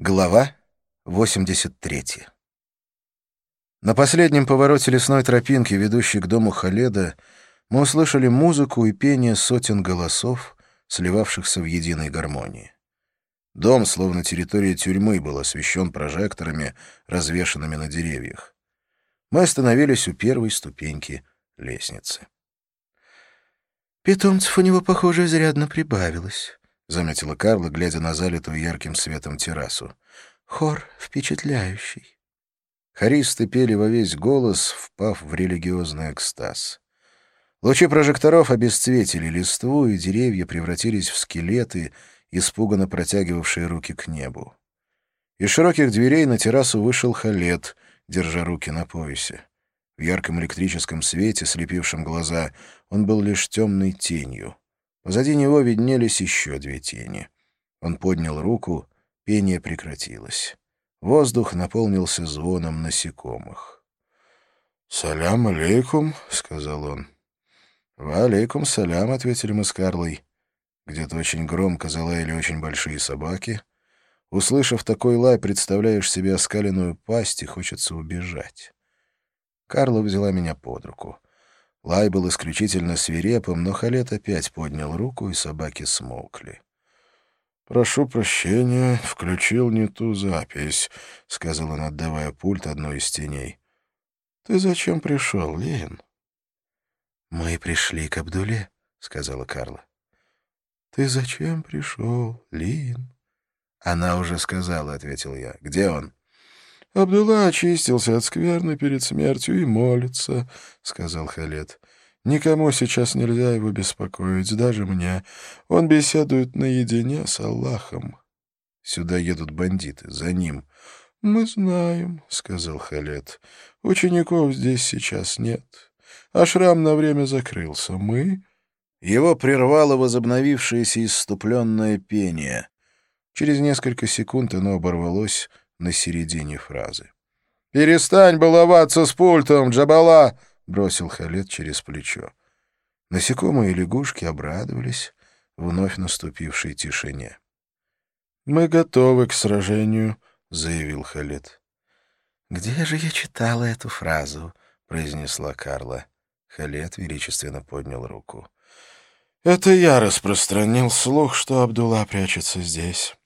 Глава 83. На последнем повороте лесной тропинки, ведущей к дому Халеда, мы услышали музыку и пение сотен голосов, сливавшихся в единой гармонии. Дом, словно территория тюрьмы, был освещен прожекторами, развешанными на деревьях. Мы остановились у первой ступеньки лестницы. «Питомцев у него, похоже, изрядно прибавилось», — заметила Карла, глядя на залитую ярким светом террасу. «Хор впечатляющий». Хористы пели во весь голос, впав в религиозный экстаз. Лучи прожекторов обесцветили листву, и деревья превратились в скелеты, испуганно протягивавшие руки к небу. Из широких дверей на террасу вышел Халед, держа руки на поясе. В ярком электрическом свете, слепившем глаза, он был лишь темной тенью. Позади него виднелись еще две тени. Он поднял руку, пение прекратилось. Воздух наполнился звоном насекомых. «Салям алейкум», — сказал он. «Ва алейкум салям», — ответили мы с Карлой. Где-то очень громко залаяли очень большие собаки. Услышав такой лай, представляешь себе оскаленную пасть, и хочется убежать. Карла взяла меня под руку. Лай был исключительно свирепым, но Халед опять поднял руку, и собаки смолкли. «Прошу прощения, включил не ту запись», — сказал он, отдавая пульт одной из теней. «Ты зачем пришел, Лин?» «Мы пришли к Абдуле», — сказала Карла. «Ты зачем пришел, Лин?» «Она уже сказала», — ответил я. «Где он?» «Абдулла очистился от скверны перед смертью и молится», — сказал Халед. «Никому сейчас нельзя его беспокоить, даже мне. Он беседует наедине с Аллахом». «Сюда едут бандиты, за ним». «Мы знаем», — сказал Халед. «Учеников здесь сейчас нет. Ашрам на время закрылся. Мы...» Его прервало возобновившееся исступленное пение. Через несколько секунд оно оборвалось на середине фразы. «Перестань баловаться с пультом, Джабала!» — бросил Халед через плечо. Насекомые и лягушки обрадовались вновь наступившей тишине. «Мы готовы к сражению», — заявил Халед. «Где же я читала эту фразу?» — произнесла Карла. Халед величественно поднял руку. «Это я распространил слух, что Абдулла прячется здесь.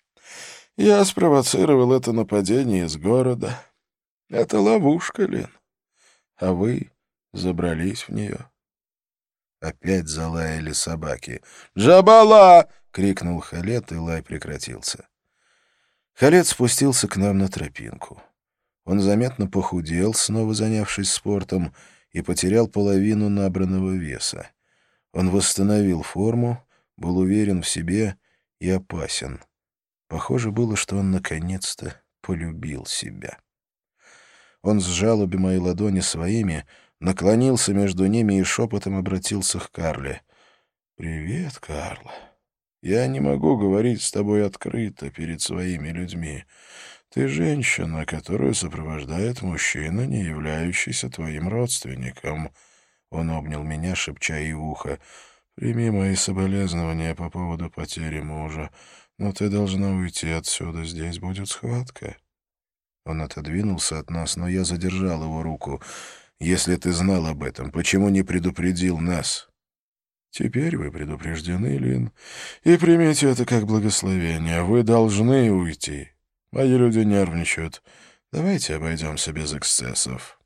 Я спровоцировал это нападение из города. Это ловушка, Лин. А вы забрались в нее». Опять залаяли собаки. «Джабала!» — крикнул Халед, и лай прекратился. Халед спустился к нам на тропинку. Он заметно похудел, снова занявшись спортом, и потерял половину набранного веса. Он восстановил форму, был уверен в себе и опасен. Похоже было, что он наконец-то полюбил себя. Он сжал обе мои ладони своими, наклонился между ними и шепотом обратился к Карле. «Привет, Карла. Я не могу говорить с тобой открыто перед своими людьми. Ты женщина, которую сопровождает мужчина, не являющийся твоим родственником». Он обнял меня, шепча ей в ухо. «Прими мои соболезнования по поводу потери мужа. Но ты должна уйти отсюда, здесь будет схватка». Он отодвинулся от нас, но я задержал его руку. «Если ты знал об этом, почему не предупредил нас?» «Теперь вы предупреждены, Лин, и примите это как благословение. Вы должны уйти. Мои люди нервничают. Давайте обойдемся без эксцессов».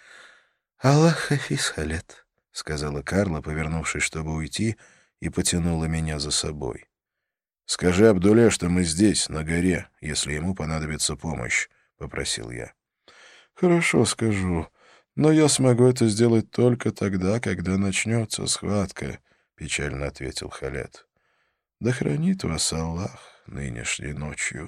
«Аллах хафиз, Халед», — сказала Карла, повернувшись, чтобы уйти, и потянула меня за собой. «Скажи Абдуле, что мы здесь, на горе, если ему понадобится помощь», — попросил я. «Хорошо, скажу. Но я смогу это сделать только тогда, когда начнется схватка», — печально ответил Халед. «Да хранит вас Аллах нынешней ночью».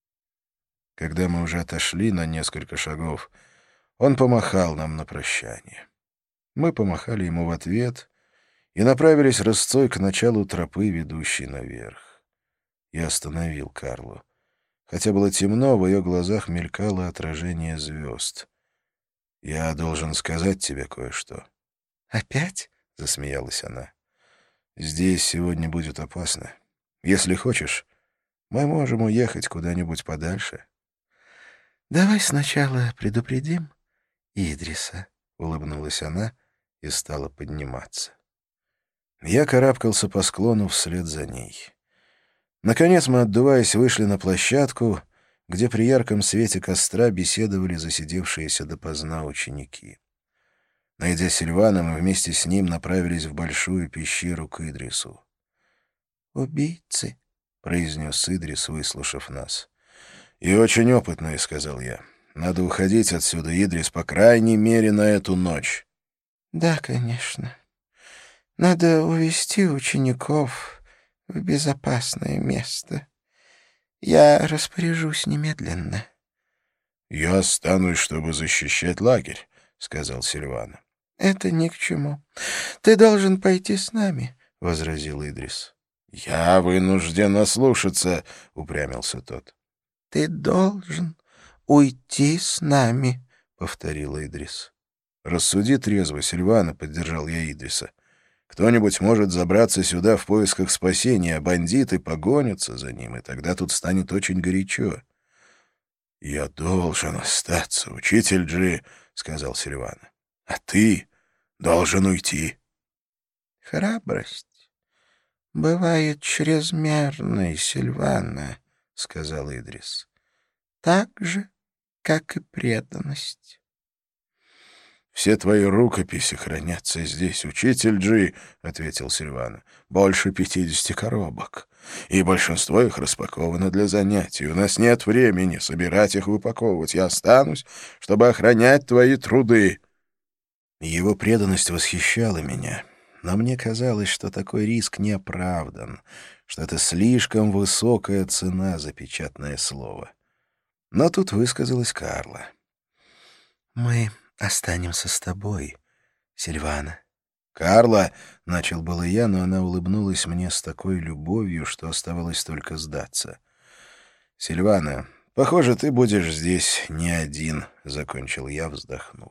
Когда мы уже отошли на несколько шагов, он помахал нам на прощание. Мы помахали ему в ответ и направились рысцой к началу тропы, ведущей наверх. Я остановил Карлу. Хотя было темно, в ее глазах мелькало отражение звезд. «Я должен сказать тебе кое-что». «Опять?» — засмеялась она. «Здесь сегодня будет опасно. Если хочешь, мы можем уехать куда-нибудь подальше. «Давай сначала предупредим Идриса», — улыбнулась она и стала подниматься. Я карабкался по склону вслед за ней. Наконец мы, отдуваясь, вышли на площадку, где при ярком свете костра беседовали засидевшиеся допоздна ученики. Найдя Сильвана, мы вместе с ним направились в большую пещеру к Идрису. «Убийцы», — произнес Идрис, выслушав нас. «И очень опытные», — сказал я. «Надо уходить отсюда, Идрис, по крайней мере, на эту ночь». «Да, конечно. Надо увести учеников в безопасное место. Я распоряжусь немедленно». «Я останусь, чтобы защищать лагерь», — сказал Сильвана. «Это ни к чему. Ты должен пойти с нами», — возразил Идрис. «Я вынужден ослушаться», — упрямился тот. «Ты должен уйти с нами», — повторил Идрис. «Рассуди трезво, Сильвана», — поддержал я Идриса. «Кто-нибудь может забраться сюда в поисках спасения, а бандиты погонятся за ним, и тогда тут станет очень горячо». «Я должен остаться, учитель Джи», — сказал Сильвана. «А ты должен уйти». «Храбрость бывает чрезмерной, Сильвана», — сказал Идрис. «Так же, как и преданность». «Все твои рукописи хранятся здесь, учитель Джи», — ответил Сильвана. «Больше 50 коробок, и большинство их распаковано для занятий. У нас нет времени собирать их и упаковывать. Я останусь, чтобы охранять твои труды». Его преданность восхищала меня, но мне казалось, что такой риск не оправдан, что это слишком высокая цена за печатное слово. Но тут высказалась Карла. «Мы останемся с тобой, Сильвана». «Карла!» — начал было я, но она улыбнулась мне с такой любовью, что оставалось только сдаться. «Сильвана, похоже, ты будешь здесь не один», — закончил я, вздохнув.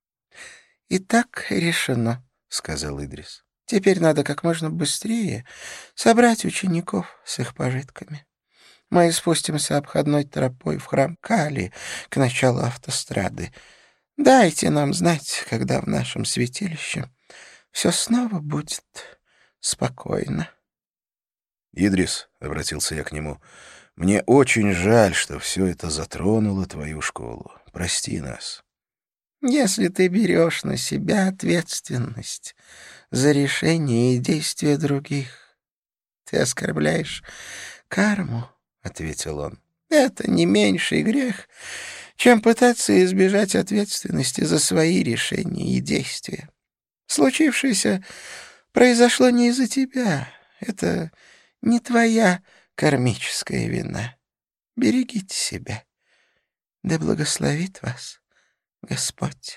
«И так решено», — сказал Идрис. «Теперь надо как можно быстрее собрать учеников с их пожитками. Мы спустимся обходной тропой в храм Кали к началу автострады. Дайте нам знать, когда в нашем святилище все снова будет спокойно». «Идрис», — обратился я к нему, — «мне очень жаль, что все это затронуло твою школу. Прости нас». «Если ты берешь на себя ответственность за решения и действия других, ты оскорбляешь карму», — ответил он. «Это не меньший грех, чем пытаться избежать ответственности за свои решения и действия. Случившееся произошло не из-за тебя. Это не твоя кармическая вина. Берегите себя. Да благословит вас Господь».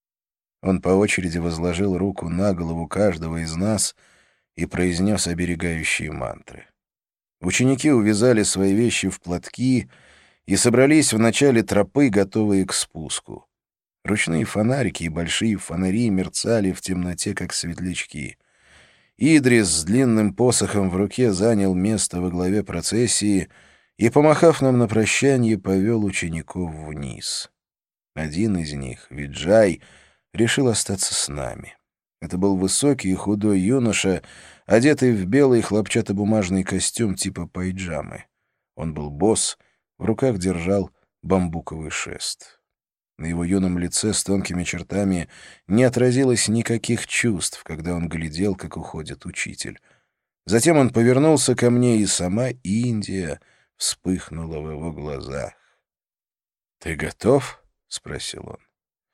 Он по очереди возложил руку на голову каждого из нас и произнес оберегающие мантры. Ученики увязали свои вещи в платки и собрались в начале тропы, готовые к спуску. Ручные фонарики и большие фонари мерцали в темноте, как светлячки. Идрис с длинным посохом в руке занял место во главе процессии и, помахав нам на прощание, повел учеников вниз. Один из них, Виджай, решил остаться с нами. Это был высокий и худой юноша, одетый в белый хлопчатобумажный костюм типа пайджамы. Он был босс, в руках держал бамбуковый шест. На его юном лице с тонкими чертами не отразилось никаких чувств, когда он глядел, как уходит учитель. Затем он повернулся ко мне, и сама Индия вспыхнула в его глазах. «Ты готов?» — спросил он.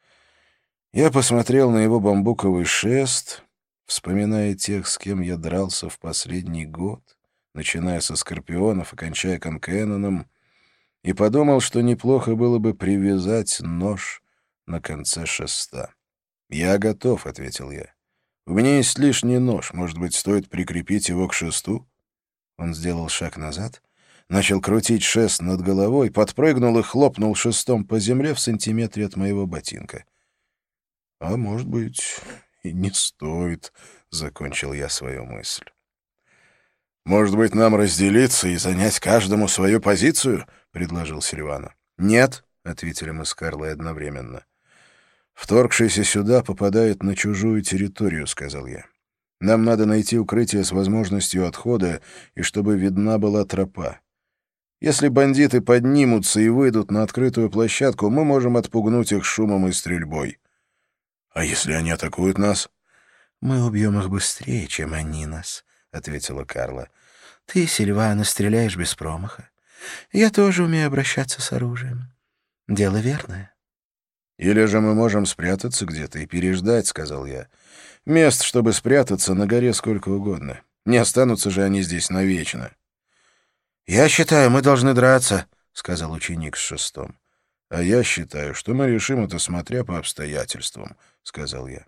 Я посмотрел на его бамбуковый шест, вспоминая тех, с кем я дрался в последний год, начиная со Скорпионов и кончая Конкэноном, и подумал, что неплохо было бы привязать нож на конце шеста. «Я готов», — ответил я. «У меня есть лишний нож. Может быть, стоит прикрепить его к шесту?» Он сделал шаг назад, начал крутить шест над головой, подпрыгнул и хлопнул шестом по земле в сантиметре от моего ботинка. «А может быть, и не стоит», — закончил я свою мысль. «Может быть, нам разделиться и занять каждому свою позицию?» — предложил Сильвана. «Нет», — ответили мы с Карлой одновременно. «Вторгшийся сюда попадает на чужую территорию», — сказал я. «Нам надо найти укрытие с возможностью отхода и чтобы видна была тропа. Если бандиты поднимутся и выйдут на открытую площадку, мы можем отпугнуть их шумом и стрельбой. А если они атакуют нас?» «Мы убьем их быстрее, чем они нас», — ответила Карла. «Ты, Сильвана, стреляешь без промаха. Я тоже умею обращаться с оружием. Дело верное». «Или же мы можем спрятаться где-то и переждать», — сказал я. «Мест, чтобы спрятаться, на горе сколько угодно. Не останутся же они здесь навечно». «Я считаю, мы должны драться», — сказал ученик с шестом. «А я считаю, что мы решим это, смотря по обстоятельствам», — сказал я.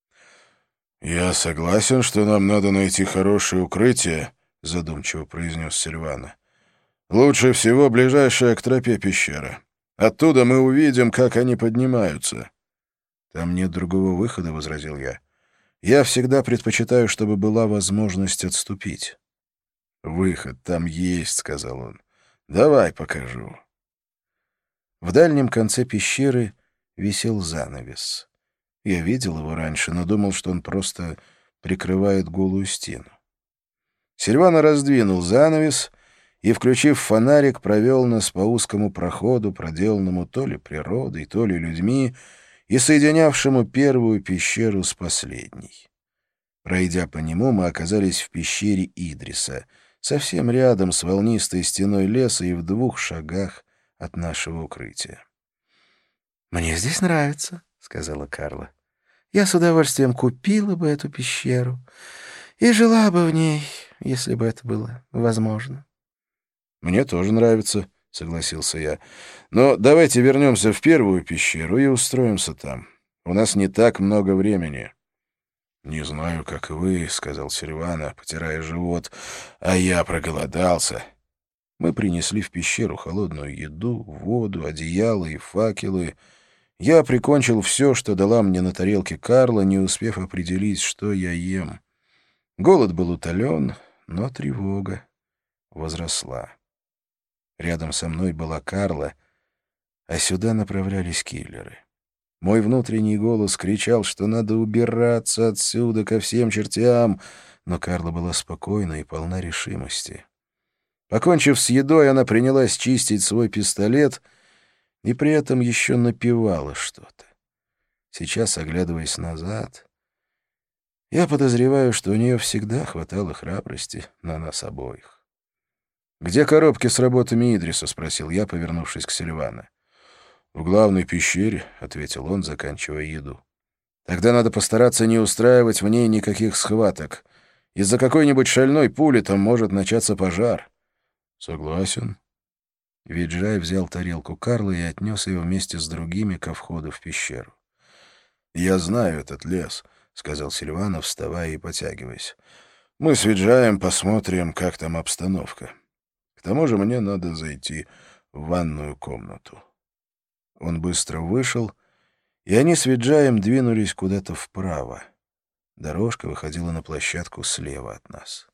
«Я согласен, что нам надо найти хорошее укрытие», — задумчиво произнес Сильвана. «Лучше всего ближайшая к тропе пещера. Оттуда мы увидим, как они поднимаются». «Там нет другого выхода», — возразил я. «Я всегда предпочитаю, чтобы была возможность отступить». «Выход там есть», — сказал он. «Давай покажу». В дальнем конце пещеры висел занавес. Я видел его раньше, но думал, что он просто прикрывает голую стену. Сильвана раздвинул занавес и, включив фонарик, провел нас по узкому проходу, проделанному то ли природой, то ли людьми, и соединявшему первую пещеру с последней. Пройдя по нему, мы оказались в пещере Идриса, совсем рядом с волнистой стеной леса и в 2 шагах от нашего укрытия. «Мне здесь нравится», — сказала Карла. «Я с удовольствием купила бы эту пещеру и жила бы в ней, если бы это было возможно». «Мне тоже нравится», — согласился я. «Но давайте вернемся в первую пещеру и устроимся там. У нас не так много времени». «Не знаю, как вы», — сказал Сильвана, потирая живот, — «а я проголодался». Мы принесли в пещеру холодную еду, воду, одеяло и факелы. Я прикончил все, что дала мне на тарелке Карла, не успев определить, что я ем. Голод был утолен, но тревога возросла. Рядом со мной была Карла, а сюда направлялись киллеры. Мой внутренний голос кричал, что надо убираться отсюда ко всем чертям, но Карла была спокойна и полна решимости. Покончив с едой, она принялась чистить свой пистолет и при этом еще напевала что-то. Сейчас, оглядываясь назад, я подозреваю, что у нее всегда хватало храбрости на нас обоих. «Где коробки с работами Идриса?» — спросил я, повернувшись к Сильвана. «В главной пещере», — ответил он, заканчивая еду. «Тогда надо постараться не устраивать в ней никаких схваток. Из-за какой-нибудь шальной пули там может начаться пожар». «Согласен». Виджай взял тарелку Карлы и отнес ее вместе с другими ко входу в пещеру. «Я знаю этот лес», — сказал Сильвана, вставая и потягиваясь. «Мы с Виджаем посмотрим, как там обстановка. К тому же мне надо зайти в ванную комнату». Он быстро вышел, и они с Виджаем двинулись куда-то вправо. Дорожка выходила на площадку слева от нас.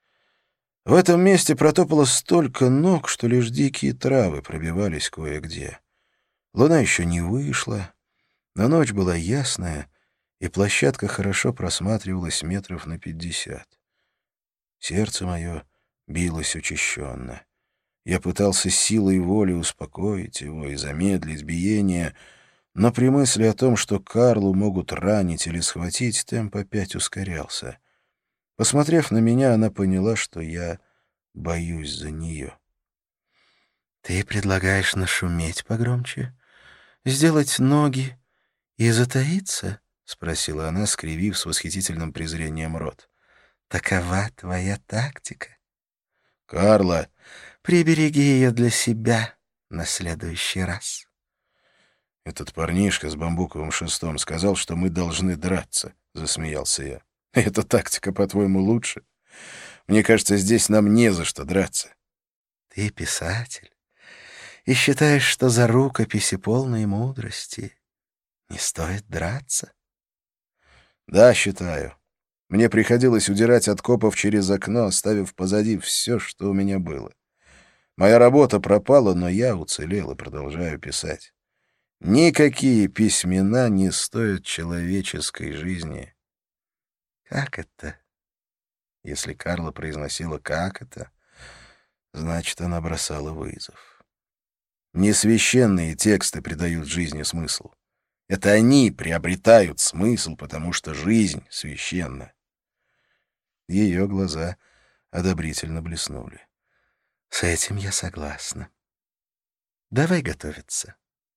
В этом месте протопало столько ног, что лишь дикие травы пробивались кое-где. Луна еще не вышла, но ночь была ясная, и площадка хорошо просматривалась метров на 50. Сердце мое билось учащенно. Я пытался силой воли успокоить его и замедлить биение, но при мысли о том, что Карлу могут ранить или схватить, темп опять ускорялся. Посмотрев на меня, она поняла, что я боюсь за нее. «Ты предлагаешь нашуметь погромче? Сделать ноги и затаиться?» — спросила она, скривив с восхитительным презрением рот. «Такова твоя тактика?» «Карла!» «Прибереги ее для себя на следующий раз». «Этот парнишка с бамбуковым шестом сказал, что мы должны драться», — засмеялся я. «Эта тактика, по-твоему, лучше? Мне кажется, здесь нам не за что драться». «Ты писатель и считаешь, что за рукописи полной мудрости не стоит драться?» «Да, считаю. Мне приходилось удирать от копов через окно, оставив позади все, что у меня было. Моя работа пропала, но я уцелел и продолжаю писать. Никакие письмена не стоят человеческой жизни. Как это? Если Карла произносила «как это», значит, она бросала вызов. Не священные тексты придают жизни смысл. Это они приобретают смысл, потому что жизнь священна. Ее глаза одобрительно блеснули. С этим я согласна. Давай готовиться.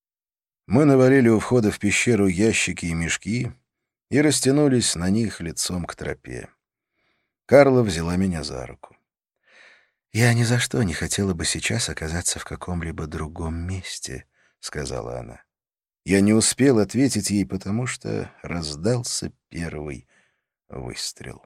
Мы навалили у входа в пещеру ящики и мешки и растянулись на них лицом к тропе. Карла взяла меня за руку. «Я ни за что не хотела бы сейчас оказаться в каком-либо другом месте», — сказала она. Я не успел ответить ей, потому что раздался первый выстрел.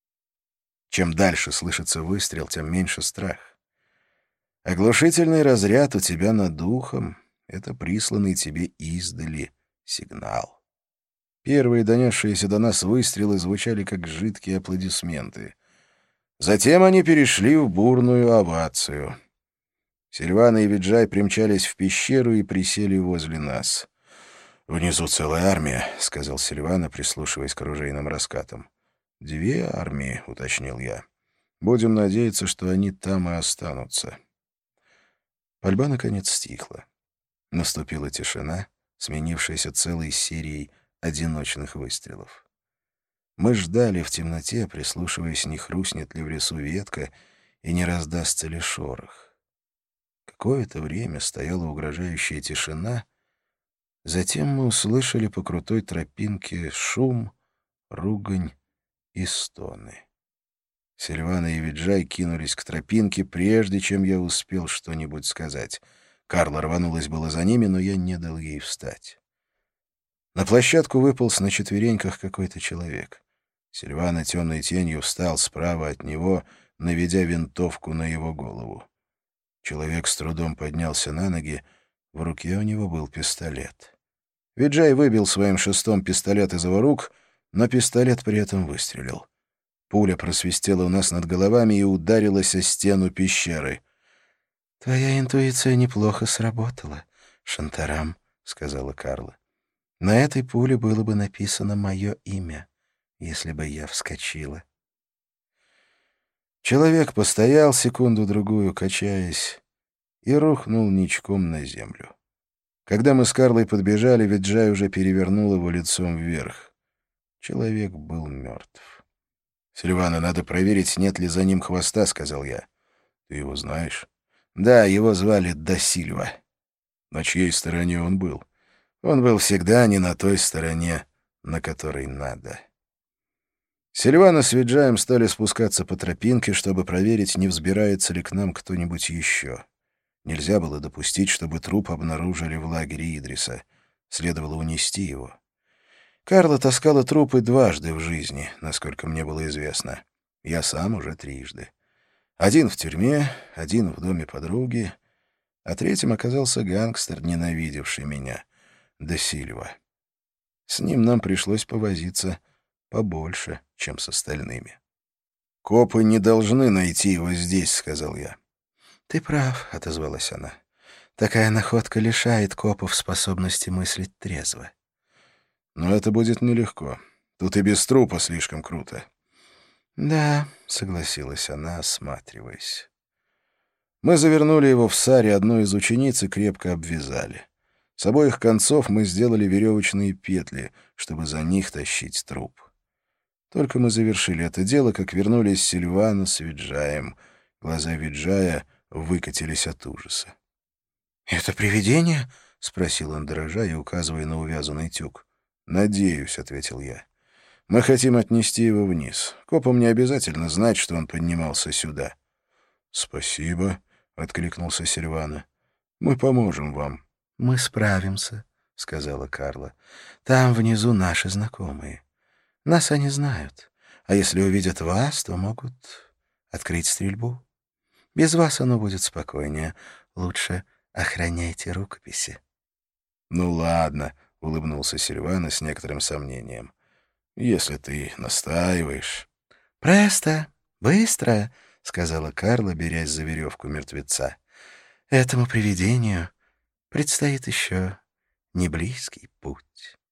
Чем дальше слышится выстрел, тем меньше страх. Оглушительный разряд у тебя над духом — это присланный тебе издали сигнал. Первые донесшиеся до нас выстрелы звучали как жидкие аплодисменты. Затем они перешли в бурную овацию. Сильвана и Виджай примчались в пещеру и присели возле нас. «Внизу целая армия», — сказал Сильвана, прислушиваясь к оружейным раскатам. «2 армии», — уточнил я. «Будем надеяться, что они там и останутся». Пальба, наконец, стихла. Наступила тишина, сменившаяся целой серией одиночных выстрелов. Мы ждали в темноте, прислушиваясь, не хрустнет ли в лесу ветка и не раздастся ли шорох. Какое-то время стояла угрожающая тишина. Затем мы услышали по крутой тропинке шум, ругань и стоны. Сильвана и Виджай кинулись к тропинке, прежде чем я успел что-нибудь сказать. Карла рванулась было за ними, но я не дал ей встать. На площадку выполз на четвереньках какой-то человек. Сильвана темной тенью встал справа от него, наведя винтовку на его голову. Человек с трудом поднялся на ноги, в руке у него был пистолет. Виджай выбил своим шестом пистолет из его рук, но пистолет при этом выстрелил. Пуля просвистела у нас над головами и ударилась о стену пещеры. «Твоя интуиция неплохо сработала, Шантарам», — сказала Карла. «На этой пуле было бы написано мое имя, если бы я вскочила». Человек постоял секунду-другую, качаясь, и рухнул ничком на землю. Когда мы с Карлой подбежали, Виджай уже перевернул его лицом вверх. Человек был мертв. «Сильвана, надо проверить, нет ли за ним хвоста», — сказал я. «Ты его знаешь?» «Да, его звали Да Сильва». «На чьей стороне он был?» «Он был всегда не на той стороне, на которой надо». Сильвана с Виджаем стали спускаться по тропинке, чтобы проверить, не взбирается ли к нам кто-нибудь еще. Нельзя было допустить, чтобы труп обнаружили в лагере Идриса. Следовало унести его. Карла таскала трупы дважды в жизни, насколько мне было известно. Я сам уже 3. Один в тюрьме, один в доме подруги, а третьим оказался гангстер, ненавидевший меня, Да Сильва. С ним нам пришлось повозиться побольше, чем с остальными. «Копы не должны найти его здесь», — сказал я. «Ты прав», — отозвалась она. «Такая находка лишает копов способности мыслить трезво». «Но это будет нелегко. Тут и без трупа слишком круто». «Да», — согласилась она, осматриваясь. Мы завернули его в сари одной из учениц и крепко обвязали. С обоих концов мы сделали веревочные петли, чтобы за них тащить труп. Только мы завершили это дело, как вернулись Сильвана с Виджаем. Глаза Виджая выкатились от ужаса. «Это привидение?» — спросил он, дрожа и указывая на увязанный тюк. «Надеюсь», — ответил я. «Мы хотим отнести его вниз. Копам не обязательно знать, что он поднимался сюда». «Спасибо», — откликнулся Сильвана. «Мы поможем вам». «Мы справимся», — сказала Карла. «Там внизу наши знакомые. Нас они знают, а если увидят вас, то могут открыть стрельбу. Без вас оно будет спокойнее. Лучше охраняйте рукописи». «Ну ладно», — улыбнулся Сильвана с некоторым сомнением. «Если ты настаиваешь». «Престо! Быстро!» — сказала Карла, берясь за веревку мертвеца. «Этому привидению предстоит еще неблизкий путь.